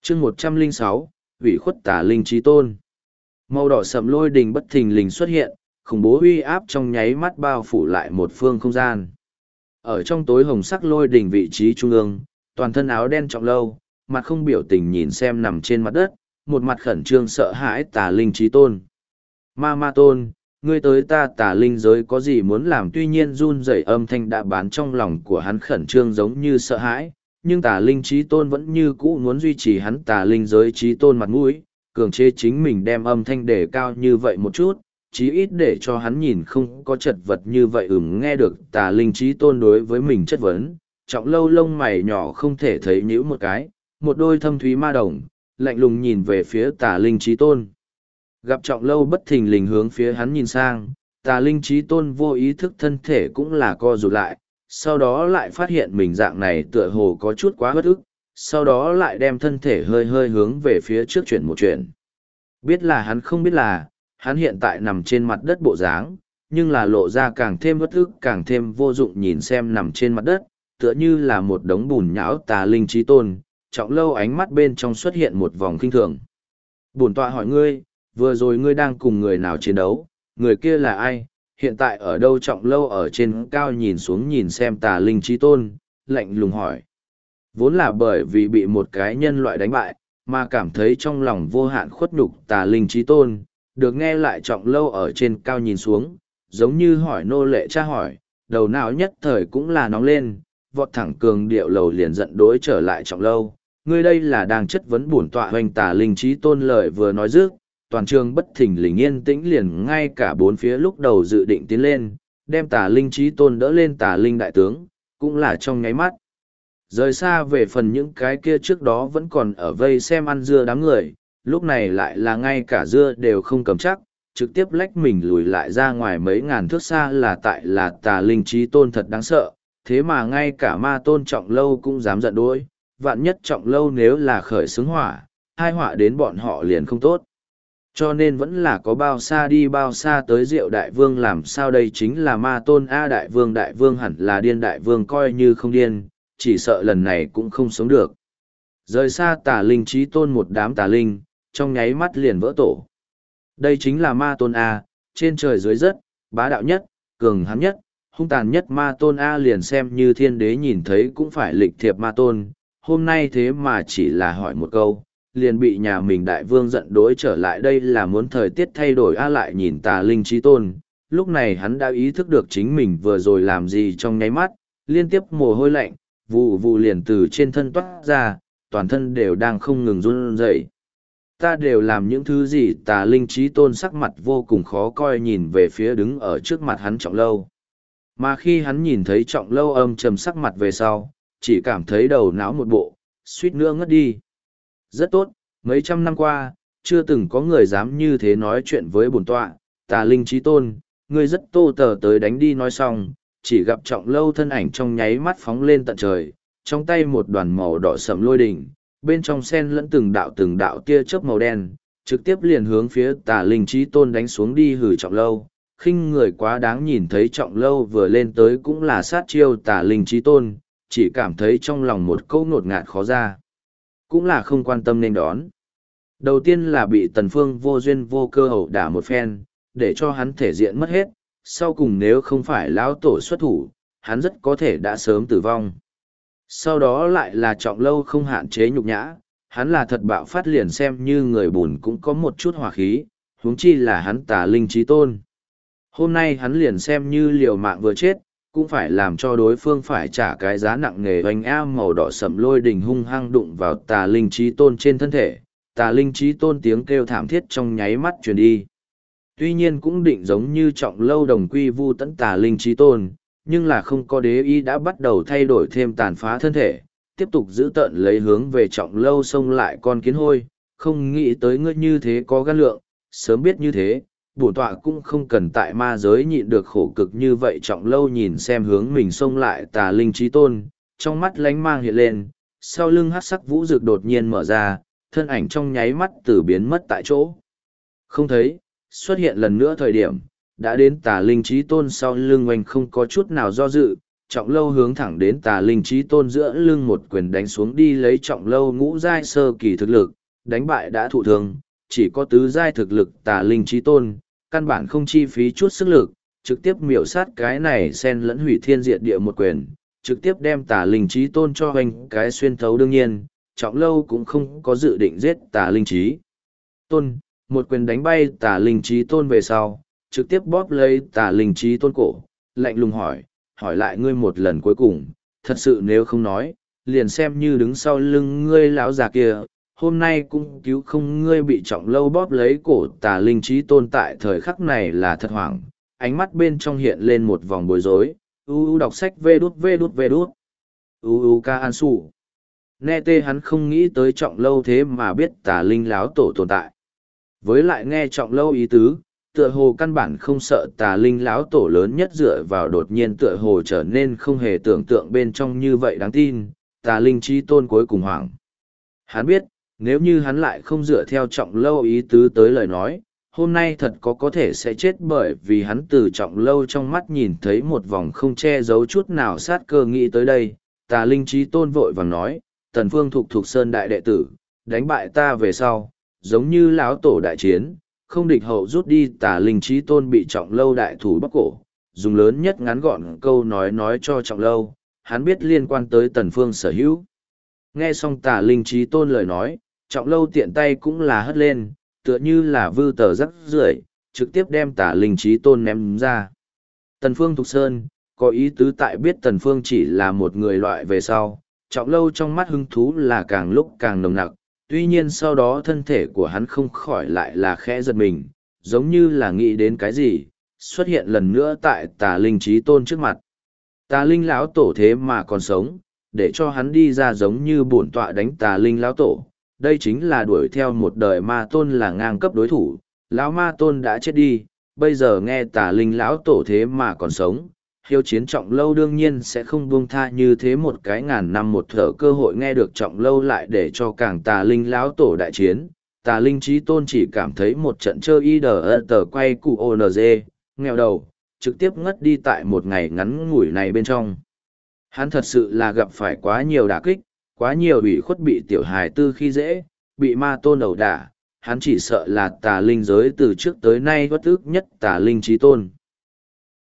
chương 106, ủy khuất tà linh trí tôn. Màu đỏ sậm lôi đình bất thình lình xuất hiện, khủng bố uy áp trong nháy mắt bao phủ lại một phương không gian. Ở trong tối hồng sắc lôi đình vị trí trung ương, toàn thân áo đen Trọng Lâu, mặt không biểu tình nhìn xem nằm trên mặt đất, một mặt khẩn trương sợ hãi tà linh trí tôn. Ma tôn, ngươi tới ta tà linh giới có gì muốn làm, tuy nhiên run rẩy âm thanh đã bán trong lòng của hắn khẩn trương giống như sợ hãi, nhưng tà linh trí tôn vẫn như cũ muốn duy trì hắn tà linh giới trí tôn mặt mũi, cường chế chính mình đem âm thanh đề cao như vậy một chút, chí ít để cho hắn nhìn không có chật vật như vậy. Nghe được tà linh trí tôn đối với mình chất vấn, Trọng Lâu lông mày nhỏ không thể thấy nhíu một cái, một đôi thâm thúy ma đồng, lạnh lùng nhìn về phía tà linh trí tôn. Gặp Trọng Lâu bất thình lình hướng phía hắn nhìn sang, tà linh trí tôn vô ý thức thân thể cũng là co rụt lại, sau đó lại phát hiện mình dạng này tựa hồ có chút quá bất ức, sau đó lại đem thân thể hơi hơi hướng về phía trước chuyển một chuyển. Biết là hắn không biết là, hắn hiện tại nằm trên mặt đất bộ dáng, nhưng là lộ ra càng thêm bất ức, càng thêm vô dụng. Nhìn xem nằm trên mặt đất, tựa như là một đống bùn nhão tà linh trí tôn, Trọng Lâu ánh mắt bên trong xuất hiện một vòng kinh thường. Bổn tọa hỏi ngươi, vừa rồi ngươi đang cùng người nào chiến đấu, người kia là ai, hiện tại ở đâu? Trọng Lâu ở trên cao nhìn xuống nhìn xem tà linh trí tôn, lạnh lùng hỏi. Vốn là bởi vì bị một cái nhân loại đánh bại, mà cảm thấy trong lòng vô hạn khuất nhục tà linh trí tôn, được nghe lại Trọng Lâu ở trên cao nhìn xuống, giống như hỏi nô lệ tra hỏi, đầu não nhất thời cũng là nóng lên, vọt thẳng cường điệu lầu liền giận đối trở lại Trọng Lâu. Ngươi đây là đang chất vấn bổn tọa hoành tà linh trí tôn lời vừa nói dứt, toàn trường bất thình lình yên tĩnh liền, ngay cả bốn phía lúc đầu dự định tiến lên, đem tà linh trí tôn đỡ lên tà linh đại tướng, cũng là trong nháy mắt. Rời xa về phần những cái kia trước đó vẫn còn ở vây xem ăn dưa đám người, lúc này lại là ngay cả dưa đều không cầm chắc, trực tiếp lách mình lùi lại ra ngoài mấy ngàn thước xa. Là tà linh trí tôn thật đáng sợ, thế mà ngay cả ma tôn Trọng Lâu cũng dám giận đuổi, vạn nhất Trọng Lâu nếu là khởi xướng hỏa, hai họa đến bọn họ liền không tốt. Cho nên vẫn là có bao xa đi bao xa tới Diệu Đại Vương. Làm sao đây chính là ma tôn A Đại Vương hẳn là điên. Đại Vương coi như không điên, chỉ sợ lần này cũng không sống được. Rời xa tà linh trí tôn một đám tà linh, trong nháy mắt liền vỡ tổ. Đây chính là ma tôn A, trên trời dưới đất, bá đạo nhất, cường hãn nhất, hung tàn nhất ma tôn A. Liền xem như thiên đế nhìn thấy cũng phải lịch thiệp ma tôn, hôm nay thế mà chỉ là hỏi một câu, liền bị nhà mình đại vương giận đối trở lại. Đây là muốn thời tiết thay đổi A. Lại nhìn tà linh trí tôn, lúc này hắn đã ý thức được chính mình vừa rồi làm gì. Trong nháy mắt, liên tiếp mồ hôi lạnh, vụ vụ liền từ trên thân toát ra, toàn thân đều đang không ngừng run rẩy. Ta đều làm những thứ gì? Tà linh trí tôn sắc mặt vô cùng khó coi nhìn về phía đứng ở trước mặt hắn Trọng Lâu. Mà khi hắn nhìn thấy Trọng Lâu âm trầm sắc mặt về sau, chỉ cảm thấy đầu não một bộ, suýt nữa ngất đi. Rất tốt, mấy trăm năm qua, chưa từng có người dám như thế nói chuyện với bổn tọa. Tà linh trí tôn, ngươi rất tô tờ tới đánh đi. Nói xong, chỉ gặp Trọng Lâu thân ảnh trong nháy mắt phóng lên tận trời, trong tay một đoàn màu đỏ sẫm lôi đỉnh, bên trong sen lẫn từng đạo tia chớp màu đen, trực tiếp liền hướng phía tà linh trí tôn đánh xuống đi. Hử, Trọng Lâu, khinh người quá đáng. Nhìn thấy Trọng Lâu vừa lên tới cũng là sát chiêu tà linh trí tôn, chỉ cảm thấy trong lòng một câu ngột ngạt khó ra, cũng là không quan tâm nên đón. Đầu tiên là bị Tần Phương vô duyên vô cơ ẩu đả một phen, để cho hắn thể diện mất hết, sau cùng nếu không phải lão tổ xuất thủ, hắn rất có thể đã sớm tử vong. Sau đó lại là Trọng Lâu không hạn chế nhục nhã, hắn là thật bạo phát, liền xem như người bùn cũng có một chút hỏa khí, huống chi là hắn tà linh trí tôn. Hôm nay hắn liền xem như liều mạng vừa chết, cũng phải làm cho đối phương phải trả cái giá nặng nề. Oanh a, màu đỏ sẫm lôi đình hung hăng đụng vào tà linh trí tôn trên thân thể, tà linh trí tôn tiếng kêu thảm thiết trong nháy mắt truyền đi. Tuy nhiên cũng định giống như Trọng Lâu đồng quy vu tận tà linh trí tôn, nhưng là không có đế ý đã bắt đầu thay đổi thêm tàn phá thân thể, tiếp tục giữ tợn lấy hướng về Trọng Lâu xông lại. Con kiến hôi, không nghĩ tới ngươi như thế có gan lượng, sớm biết như thế, bổn tọa cũng không cần tại ma giới nhịn được khổ cực như vậy. Trọng Lâu nhìn xem hướng mình xông lại tà linh trí tôn, trong mắt lánh mang hiện lên, sau lưng hắc sắc vũ rực đột nhiên mở ra, thân ảnh trong nháy mắt từ biến mất tại chỗ không thấy, xuất hiện lần nữa thời điểm đã đến tà linh trí tôn sau lưng. Oanh, không có chút nào do dự, Trọng Lâu hướng thẳng đến Tà Linh Chí Tôn giữa lưng một quyền đánh xuống đi, lấy Trọng Lâu ngũ giai sơ kỳ thực lực, đánh bại đã thụ thương, chỉ có tứ giai thực lực Tà Linh Chí Tôn, căn bản không chi phí chút sức lực, trực tiếp miểu sát cái này xen lẫn hủy thiên diệt địa một quyền, trực tiếp đem Tà Linh Chí Tôn cho hoành cái xuyên thấu. Đương nhiên, Trọng Lâu cũng không có dự định giết Tà Linh Chí Tôn, một quyền đánh bay Tà Linh Chí Tôn về sau, trực tiếp bóp lấy Tà Linh Chí Tôn cổ, lạnh lùng hỏi lại ngươi một lần cuối cùng, thật sự nếu không nói, liền xem như đứng sau lưng ngươi lão già kia, hôm nay cũng cứu không ngươi. Bị Trọng Lâu bóp lấy cổ Tà Linh Chí Tôn tại thời khắc này là thật hoảng, ánh mắt bên trong hiện lên một vòng bối rối. Đọc sách vê đút. Ca An Sủ. Nghe tê hắn không nghĩ tới Trọng Lâu thế mà biết Tà Linh láo tổ tồn tại. Với lại nghe Trọng Lâu ý tứ, tựa hồ căn bản không sợ Tà Linh láo tổ lớn nhất dựa vào đột nhiên tựa hồ trở nên không hề tưởng tượng bên trong như vậy đáng tin. Tà Linh Chí Tôn cuối cùng hoảng. Hắn biết, nếu như hắn lại không dựa theo Trọng Lâu ý tứ tới lời nói, hôm nay thật có thể sẽ chết, bởi vì hắn từ Trọng Lâu trong mắt nhìn thấy một vòng không che giấu chút nào sát cơ. Nghĩ tới đây, Tà Linh Chí Tôn vội vàng nói, Tần Phương Thục Sơn đại đệ tử, đánh bại ta về sau, giống như lão tổ đại chiến, không địch hậu rút đi. Tà Linh Chí Tôn bị Trọng Lâu đại thủ bóc cổ, dùng lớn nhất ngắn gọn câu nói cho Trọng Lâu, hắn biết liên quan tới Tần Phương sở hữu. Nghe xong Tà Linh Chí Tôn lời nói, Trọng Lâu tiện tay cũng là hất lên, tựa như là vư tờ rắc rưởi, trực tiếp đem Tà Linh Chí Tôn ném ra. Tần Phương Thục Sơn, có ý tứ tại biết Tần Phương chỉ là một người loại về sau, Trọng Lâu trong mắt hứng thú là càng lúc càng nồng nặc, tuy nhiên sau đó thân thể của hắn không khỏi lại là khẽ giật mình, giống như là nghĩ đến cái gì, xuất hiện lần nữa tại Tà Linh Chí Tôn trước mặt. Tà Linh lão tổ thế mà còn sống, để cho hắn đi ra giống như bổn tọa đánh Tà Linh lão tổ, đây chính là đuổi theo một đời ma tôn là ngang cấp đối thủ. Lão ma tôn đã chết đi, bây giờ nghe Tà Linh lão tổ thế mà còn sống, hiếu chiến Trọng Lâu đương nhiên sẽ không buông tha như thế một cái ngàn năm một thở cơ hội. Nghe được Trọng Lâu lại để cho càng Tà Linh lão tổ đại chiến, Tà Linh Chí Tôn chỉ cảm thấy một trận chơi tờ quay cụ ONG, nghèo đầu, trực tiếp ngất đi tại một ngày ngắn ngủi này bên trong. Hắn thật sự là gặp phải quá nhiều đả kích, quá nhiều ủy khuất, bị tiểu hài tư khi dễ, bị ma tôn ẩu đả, hắn chỉ sợ là Tà Linh giới từ trước tới nay bất ức nhất Tà Linh Chí Tôn.